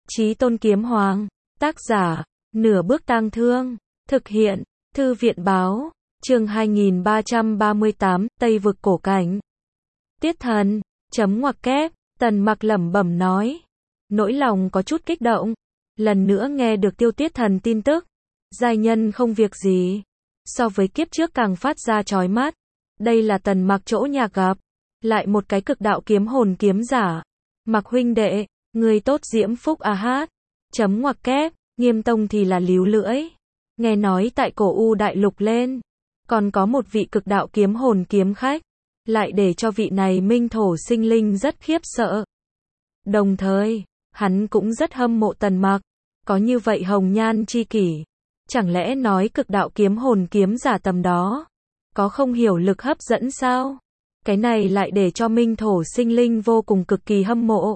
Chí Tôn Kiếm Hoàng. Tác giả, Nửa Bước Tang Thương. Thực hiện, Thư viện báo. Chương 2338, Tây vực cổ cảnh. Tiết thần, chấm ngoặc kép, Tần Mặc lẩm bẩm nói. Nỗi lòng có chút kích động. Lần nữa nghe được Tiêu Tiết Thần tin tức. Giai nhân không việc gì. So với kiếp trước càng phát ra chói mắt. Đây là Tần Mặc chỗ nhà gặp. Lại một cái cực đạo kiếm hồn kiếm giả. Mặc huynh đệ, người tốt diễm phúc a hát. Chấm ngoặc kép, Nghiêm Tông thì là líu lưỡi. Nghe nói tại cổ U đại lục lên. Còn có một vị cực đạo kiếm hồn kiếm khách. Lại để cho vị này minh thổ sinh linh rất khiếp sợ. Đồng thời, hắn cũng rất hâm mộ Tần Mặc. Có như vậy hồng nhan chi kỷ. Chẳng lẽ nói cực đạo kiếm hồn kiếm giả tầm đó. Có không hiểu lực hấp dẫn sao? Cái này lại để cho minh thổ sinh linh vô cùng cực kỳ hâm mộ.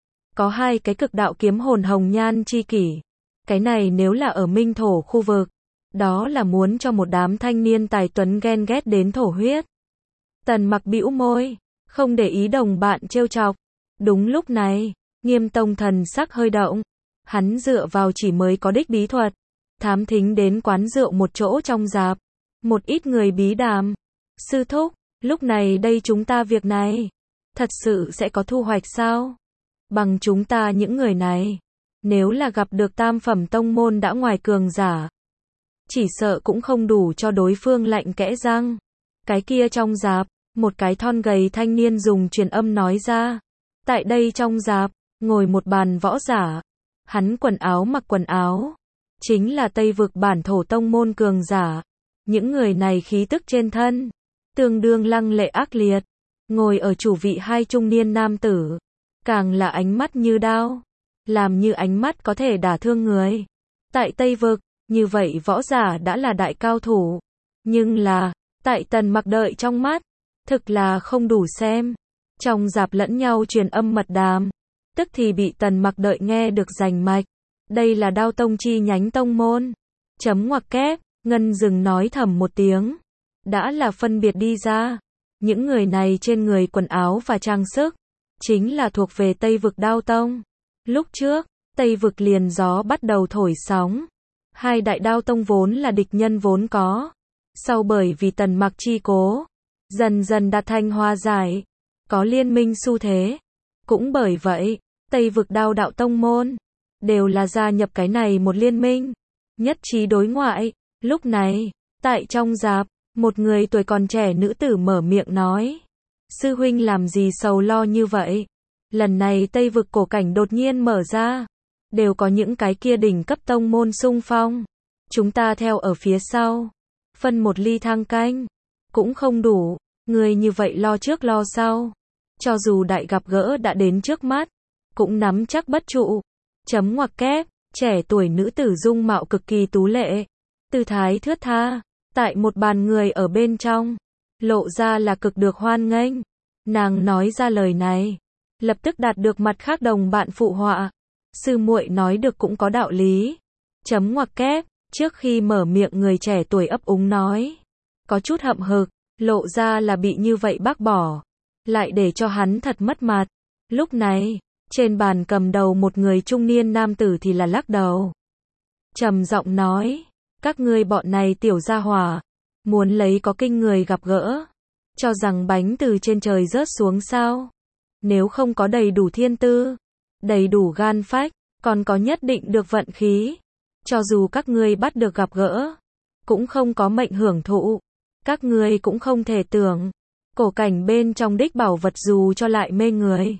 Có hai cái cực đạo kiếm hồn hồng nhan chi kỷ. Cái này nếu là ở minh thổ khu vực. Đó là muốn cho một đám thanh niên tài tuấn ghen ghét đến thổ huyết. Tần Mặc bĩu môi. Không để ý đồng bạn trêu chọc. Đúng lúc này, Nghiêm Tông thần sắc hơi động. Hắn dựa vào chỉ mới có đích bí thuật. Thám thính đến quán rượu một chỗ trong dạp. Một ít người bí đàm. Sư thúc, lúc này đây chúng ta việc này. Thật sự sẽ có thu hoạch sao? Bằng chúng ta những người này. Nếu là gặp được tam phẩm tông môn đã ngoài cường giả. Chỉ sợ cũng không đủ cho đối phương lạnh kẽ răng. Cái kia trong dạp, một cái thon gầy thanh niên dùng truyền âm nói ra. Tại đây trong dạp, ngồi một bàn võ giả. Hắn quần áo mặc quần áo. Chính là Tây vực bản thổ tông môn cường giả. Những người này khí tức trên thân. Tương đương lăng lệ ác liệt. Ngồi ở chủ vị hai trung niên nam tử. Càng là ánh mắt như đao. Làm như ánh mắt có thể đả thương người. Tại Tây vực, như vậy võ giả đã là đại cao thủ. Nhưng là, tại Tần Mặc đợi trong mắt. Thực là không đủ xem. Trong dạp lẫn nhau truyền âm mật đàm. Tức thì bị Tần Mặc đợi nghe được rành mạch. Đây là Đao Tông chi nhánh tông môn. Chấm ngoặc kép, Ngân dừng nói thầm một tiếng. Đã là phân biệt đi ra. Những người này trên người quần áo và trang sức. Chính là thuộc về Tây vực Đao Tông. Lúc trước, Tây vực liền gió bắt đầu thổi sóng. Hai đại Đao Tông vốn là địch nhân vốn có. Sau bởi vì Tần Mặc chi cố. Dần dần đạt thành hòa giải. Có liên minh xu thế. Cũng bởi vậy, Tây vực Đao đạo tông môn. Đều là gia nhập cái này một liên minh. Nhất trí đối ngoại. Lúc này, tại trong dạp, một người tuổi còn trẻ nữ tử mở miệng nói. Sư huynh làm gì sầu lo như vậy? Lần này Tây vực cổ cảnh đột nhiên mở ra. Đều có những cái kia đỉnh cấp tông môn xung phong. Chúng ta theo ở phía sau. Phân một ly thang canh. Cũng không đủ. Người như vậy lo trước lo sau. Cho dù đại gặp gỡ đã đến trước mắt. Cũng nắm chắc bất trụ. Chấm ngoặc kép, trẻ tuổi nữ tử dung mạo cực kỳ tú lệ. Tư thái thướt tha. Tại một bàn người ở bên trong. Lộ ra là cực được hoan nghênh. Nàng nói ra lời này. Lập tức đạt được mặt khác đồng bạn phụ họa. Sư muội nói được cũng có đạo lý. Chấm ngoặc kép, trước khi mở miệng người trẻ tuổi ấp úng nói. Có chút hậm hực, lộ ra là bị như vậy bác bỏ. Lại để cho hắn thật mất mặt. Lúc này, trên bàn cầm đầu một người trung niên nam tử thì là lắc đầu. Trầm giọng nói. Các ngươi bọn này tiểu gia hỏa. Muốn lấy có kinh người gặp gỡ. Cho rằng bánh từ trên trời rớt xuống sao. Nếu không có đầy đủ thiên tư. Đầy đủ gan phách. Còn có nhất định được vận khí. Cho dù các ngươi bắt được gặp gỡ. Cũng không có mệnh hưởng thụ. Các ngươi cũng không thể tưởng. Cổ cảnh bên trong đích bảo vật dù cho lại mê người.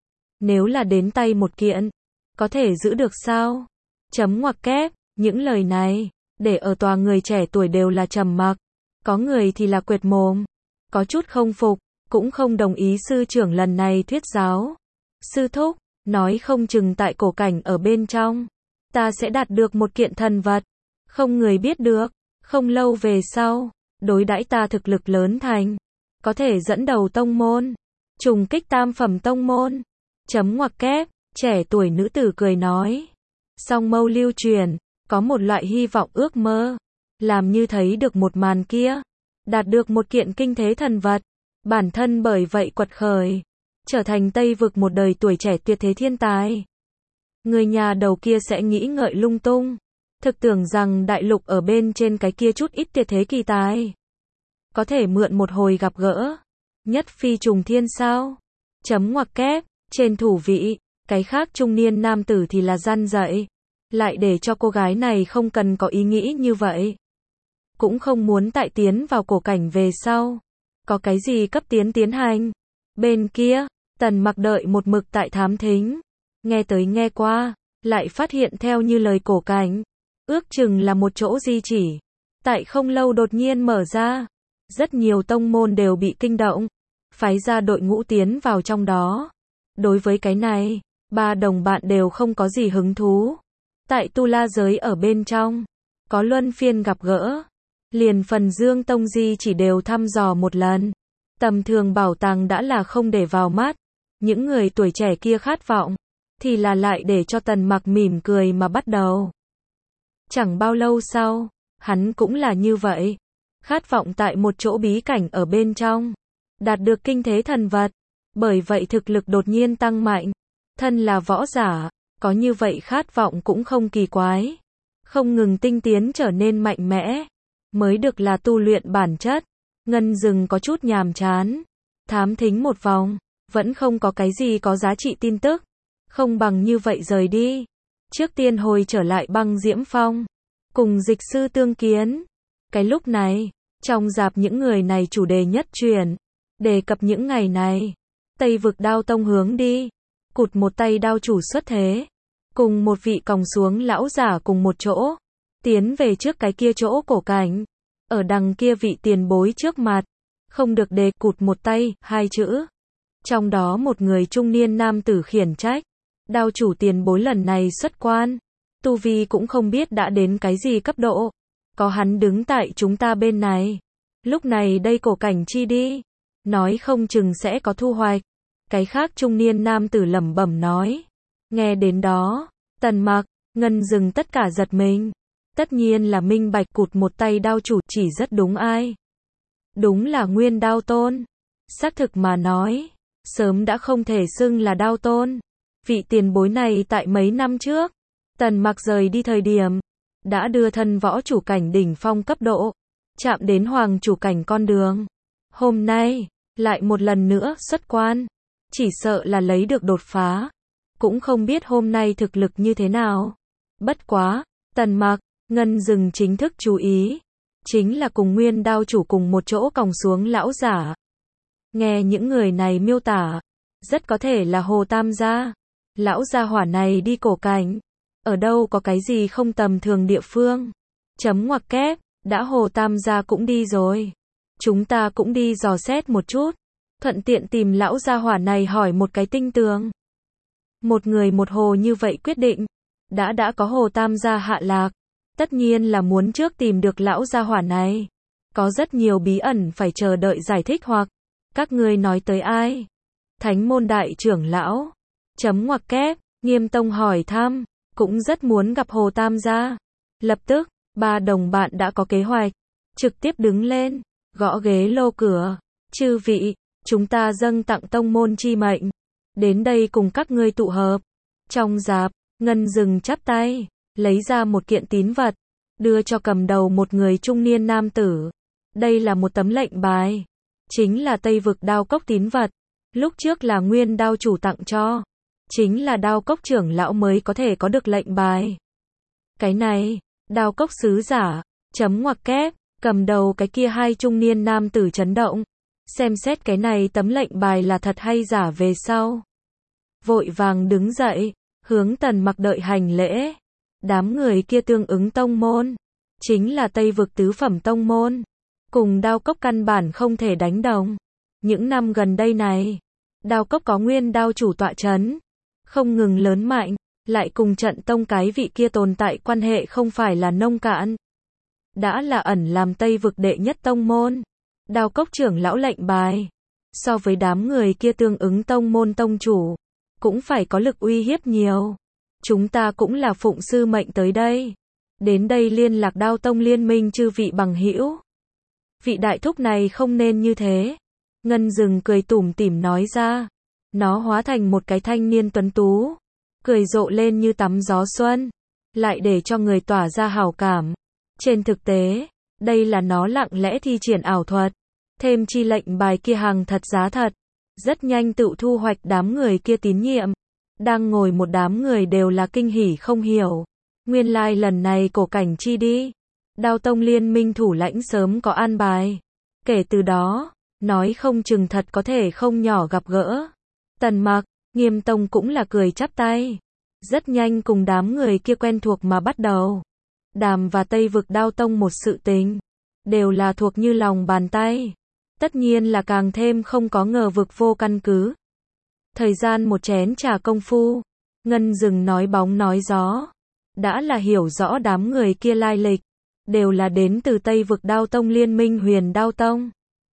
Nếu là đến tay một kiện. Có thể giữ được sao? Chấm ngoặc kép. Những lời này. Để ở tòa người trẻ tuổi đều là trầm mặc. Có người thì là quệt mồm. Có chút không phục. Cũng không đồng ý sư trưởng lần này thuyết giáo. Sư thúc. Nói không chừng tại cổ cảnh ở bên trong. Ta sẽ đạt được một kiện thần vật. Không người biết được. Không lâu về sau. Đối đãi ta thực lực lớn thành. Có thể dẫn đầu tông môn. Trùng kích tam phẩm tông môn. Chấm ngoặc kép. Trẻ tuổi nữ tử cười nói. Song mâu lưu truyền. Có một loại hy vọng ước mơ. Làm như thấy được một màn kia. Đạt được một kiện kinh thế thần vật. Bản thân bởi vậy quật khởi. Trở thành Tây vực một đời tuổi trẻ tuyệt thế thiên tài. Người nhà đầu kia sẽ nghĩ ngợi lung tung. Thực tưởng rằng đại lục ở bên trên cái kia chút ít tuyệt thế kỳ tài. Có thể mượn một hồi gặp gỡ. Nhất phi trùng thiên sao? Chấm ngoặc kép, trên thủ vị, cái khác trung niên nam tử thì là răn dạy. Lại để cho cô gái này không cần có ý nghĩ như vậy. Cũng không muốn tại tiến vào cổ cảnh về sau. Có cái gì cấp tiến hành. Bên kia, Tần Mặc đợi một mực tại thám thính. Nghe tới nghe qua, lại phát hiện theo như lời cổ cảnh. Ước chừng là một chỗ di chỉ. Tại không lâu đột nhiên mở ra. Rất nhiều tông môn đều bị kinh động. Phái ra đội ngũ tiến vào trong đó. Đối với cái này, ba đồng bạn đều không có gì hứng thú. Tại Tu La giới ở bên trong, có luân phiên gặp gỡ. Liền phần Dương Tông di chỉ đều thăm dò một lần. Tầm thường bảo tàng đã là không để vào mắt. Những người tuổi trẻ kia khát vọng, thì là lại để cho Tần Mặc mỉm cười mà bắt đầu. Chẳng bao lâu sau, hắn cũng là như vậy. Khát vọng tại một chỗ bí cảnh ở bên trong. Đạt được kinh thế thần vật. Bởi vậy thực lực đột nhiên tăng mạnh. Thân là võ giả, có như vậy khát vọng cũng không kỳ quái. Không ngừng tinh tiến trở nên mạnh mẽ. Mới được là tu luyện bản chất. Ngân Dừng có chút nhàm chán. Thám thính một vòng, vẫn không có cái gì có giá trị tin tức. Không bằng như vậy rời đi. Trước tiên hồi trở lại Băng Diễm Phong. Cùng dịch sư tương kiến. Cái lúc này, trong dạp những người này chủ đề nhất truyền. Đề cập những ngày này. Tây vực đao tông hướng đi. Cụt một tay đao chủ xuất thế. Cùng một vị còng xuống lão giả cùng một chỗ. Tiến về trước cái kia chỗ cổ cảnh. Ở đằng kia vị tiền bối trước mặt. Không được đề cụt một tay, hai chữ. Trong đó một người trung niên nam tử khiển trách. Đao chủ tiền bối lần này xuất quan. Tu vi cũng không biết đã đến cái gì cấp độ. Có hắn đứng tại chúng ta bên này. Lúc này đây cổ cảnh chi đi. Nói không chừng sẽ có thu hoạch. Cái khác trung niên nam tử lẩm bẩm nói. Nghe đến đó, Tần Mặc, Ngân Dừng tất cả giật mình. Tất nhiên là minh bạch cụt một tay đao chủ chỉ rất đúng ai. Đúng là Nguyên Đao Tôn. Xác thực mà nói, sớm đã không thể xưng là Đao Tôn. Vị tiền bối này tại mấy năm trước, Tần Mặc rời đi thời điểm, đã đưa thân võ chủ cảnh đỉnh phong cấp độ, chạm đến hoàng chủ cảnh con đường. Hôm nay, lại một lần nữa xuất quan, chỉ sợ là lấy được đột phá. Cũng không biết hôm nay thực lực như thế nào. Bất quá, Tần Mặc, Ngân Dừng chính thức chú ý. Chính là cùng Nguyên Đao chủ cùng một chỗ còng xuống lão giả. Nghe những người này miêu tả, rất có thể là Hồ Tam gia. Lão gia hỏa này đi cổ cảnh. Ở đâu có cái gì không tầm thường địa phương. Chấm ngoặc kép, đã Hồ Tam gia cũng đi rồi. Chúng ta cũng đi dò xét một chút. Thuận tiện tìm lão gia hỏa này hỏi một cái tinh tường. Một người một hồ như vậy quyết định. Đã có Hồ Tam gia hạ lạc. Tất nhiên là muốn trước tìm được lão gia hỏa này. Có rất nhiều bí ẩn phải chờ đợi giải thích hoặc. Các ngươi nói tới ai? Thánh môn đại trưởng lão. Chấm ngoặc kép, Nghiêm Tông hỏi thăm. Cũng rất muốn gặp Hồ Tam gia. Lập tức, ba đồng bạn đã có kế hoạch. Trực tiếp đứng lên, gõ ghế lô cửa. Chư vị, chúng ta dâng tặng tông môn chi mệnh. Đến đây cùng các ngươi tụ hợp. Trong dạp, Ngân Dừng chắp tay, lấy ra một kiện tín vật, đưa cho cầm đầu một người trung niên nam tử. Đây là một tấm lệnh bài. Chính là Tây vực đao cốc tín vật. Lúc trước là Nguyên Đao chủ tặng cho. Chính là Đao cốc trưởng lão mới có thể có được lệnh bài. Cái này, Đao cốc sứ giả, chấm ngoặc kép, cầm đầu cái kia hai trung niên nam tử chấn động. Xem xét cái này tấm lệnh bài là thật hay giả về sau. Vội vàng đứng dậy, hướng Tần Mặc đợi hành lễ. Đám người kia tương ứng tông môn. Chính là Tây vực tứ phẩm tông môn. Cùng Đao cốc căn bản không thể đánh đồng. Những năm gần đây này, Đao cốc có Nguyên Đao chủ tọa chấn. Không ngừng lớn mạnh, lại cùng trận tông cái vị kia tồn tại quan hệ không phải là nông cạn. Đã là ẩn làm Tây vực đệ nhất tông môn. Đao cốc trưởng lão lệnh bài. So với đám người kia tương ứng tông môn tông chủ. Cũng phải có lực uy hiếp nhiều. Chúng ta cũng là phụng sư mệnh tới đây. Đến đây liên lạc Đao tông liên minh chư vị bằng hữu. Vị đại thúc này không nên như thế. Ngân Dừng cười tủm tỉm nói ra. Nó hóa thành một cái thanh niên tuấn tú. cười rộ lên như tắm gió xuân, lại để cho người tỏa ra hảo cảm. Trên thực tế, đây là nó lặng lẽ thi triển ảo thuật, thêm chi lệnh bài kia hàng thật giá thật, rất nhanh tự thu hoạch đám người kia tín nhiệm. Đang ngồi một đám người đều là kinh hỉ không hiểu. Nguyên lai lần này Cổ Cảnh chi đi. Đao Tông liên minh thủ lãnh sớm có an bài. Kể từ đó, nói không chừng thật có thể không nhỏ gặp gỡ. Tần Mặc, Nghiêm Tông cũng là cười chắp tay. Rất nhanh cùng đám người kia quen thuộc mà bắt đầu. Đàm và Tây Vực Đao Tông một sự tình. Đều là thuộc như lòng bàn tay. Tất nhiên là càng thêm không có ngờ vực vô căn cứ. Thời gian một chén trà công phu. Ngân Dừng nói bóng nói gió. Đã là hiểu rõ đám người kia lai lịch. Đều là đến từ Tây Vực Đao Tông liên minh Huyền Đao Tông.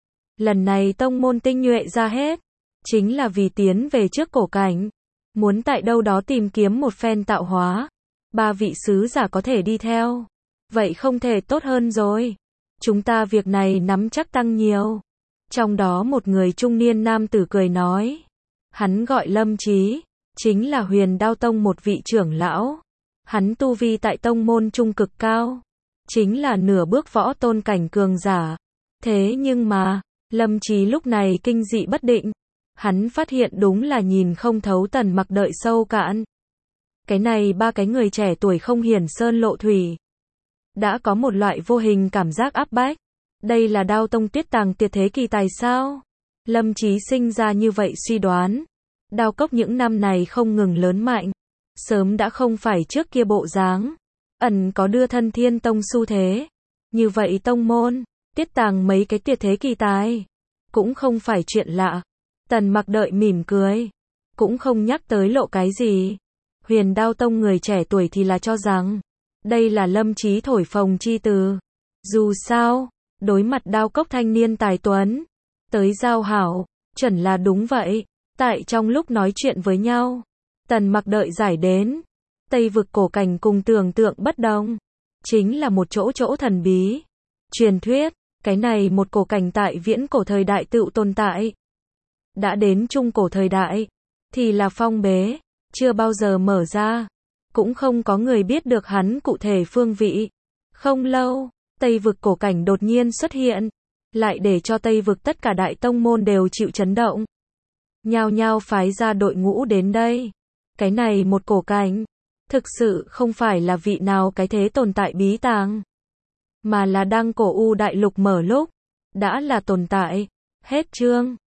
Lần này tông môn tinh nhuệ ra hết. Chính là vì tiến về trước Cổ Cảnh. Muốn tại đâu đó tìm kiếm một phen tạo hóa. 3 vị sứ giả có thể đi theo. Vậy không thể tốt hơn rồi. Chúng ta việc này nắm chắc tăng nhiều. Trong đó một người trung niên nam tử cười nói. Hắn gọi Lâm Chí. Chính là Huyền Đao Tông một vị trưởng lão. Hắn tu vi tại tông môn trung cực cao. Chính là nửa bước võ tôn cảnh cường giả. Thế nhưng mà, Lâm Chí lúc này kinh dị bất định. Hắn phát hiện đúng là nhìn không thấu Tần Mặc đợi sâu cạn. Cái này 3 cái người trẻ tuổi không hiển sơn lộ thủy. Đã có một loại vô hình cảm giác áp bách. Đây là Đao Tông Tuyết Tàng tuyệt thế kỳ tài sao? Lâm Chí sinh ra như vậy suy đoán. Đao cốc những năm này không ngừng lớn mạnh. Sớm đã không phải trước kia bộ dáng. Ẩn có đưa thân Thiên Tông xu thế. Như vậy tông môn, Tuyết Tàng mấy cái tuyệt thế kỳ tài. Cũng không phải chuyện lạ. Tần Mặc đợi mỉm cười. Cũng không nhắc tới lộ cái gì. Huyền Đao Tông người trẻ tuổi thì là cho rằng. Đây là Lâm Chí thổi phồng chi từ. Dù sao, đối mặt đao cốc thanh niên tài tuấn. Tới giao hảo, chuẩn là đúng vậy. Tại trong lúc nói chuyện với nhau. Tần Mặc đợi giải đến. Tây Vực Cổ Cảnh cùng tưởng tượng bất đồng. Chính là một chỗ thần bí. Truyền thuyết, cái này một cổ cảnh tại viễn cổ thời đại tự tồn tại. Đã đến trung cổ thời đại, thì là phong bế, chưa bao giờ mở ra. Cũng không có người biết được hắn cụ thể phương vị. Không lâu, Tây Vực Cổ Cảnh đột nhiên xuất hiện. Lại để cho Tây Vực tất cả đại tông môn đều chịu chấn động. Nhao nhao phái ra đội ngũ đến đây. Cái này một cổ cảnh. Thực sự không phải là vị nào cái thế tồn tại bí tàng. Mà là đang cổ u đại lục mở lúc. Đã là tồn tại. Hết chương.